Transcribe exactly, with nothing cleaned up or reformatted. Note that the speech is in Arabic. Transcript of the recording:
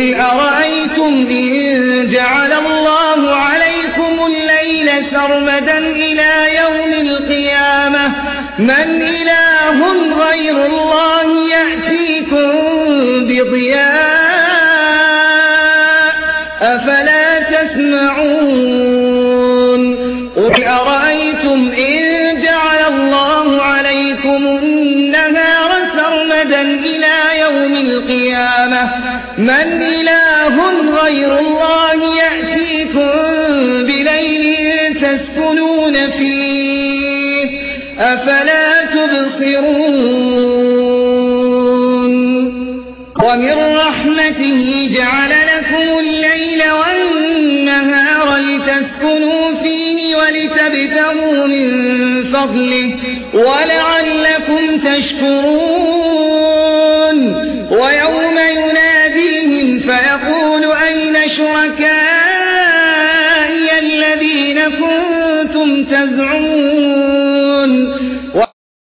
أرأيتم إن جعل الله عليكم الليل سرمدا إلى يوم القيامة من إله غير الله يأتيكم بضياء أفلا تسمعون قل أرأيتم إن جعل الله عليكم النهار سرمدا إلى يوم القيامة من إله غير الله يأتيكم بليل تسكنون فيه أفلا تبصرون ومن رحمته جعل لكم الليل والنهار لتسكنوا فيه ولتبتغوا من فضله ولعلكم تشكرون ويوم يناديهم فيقول أين شركائي الذين كنتم تزعمون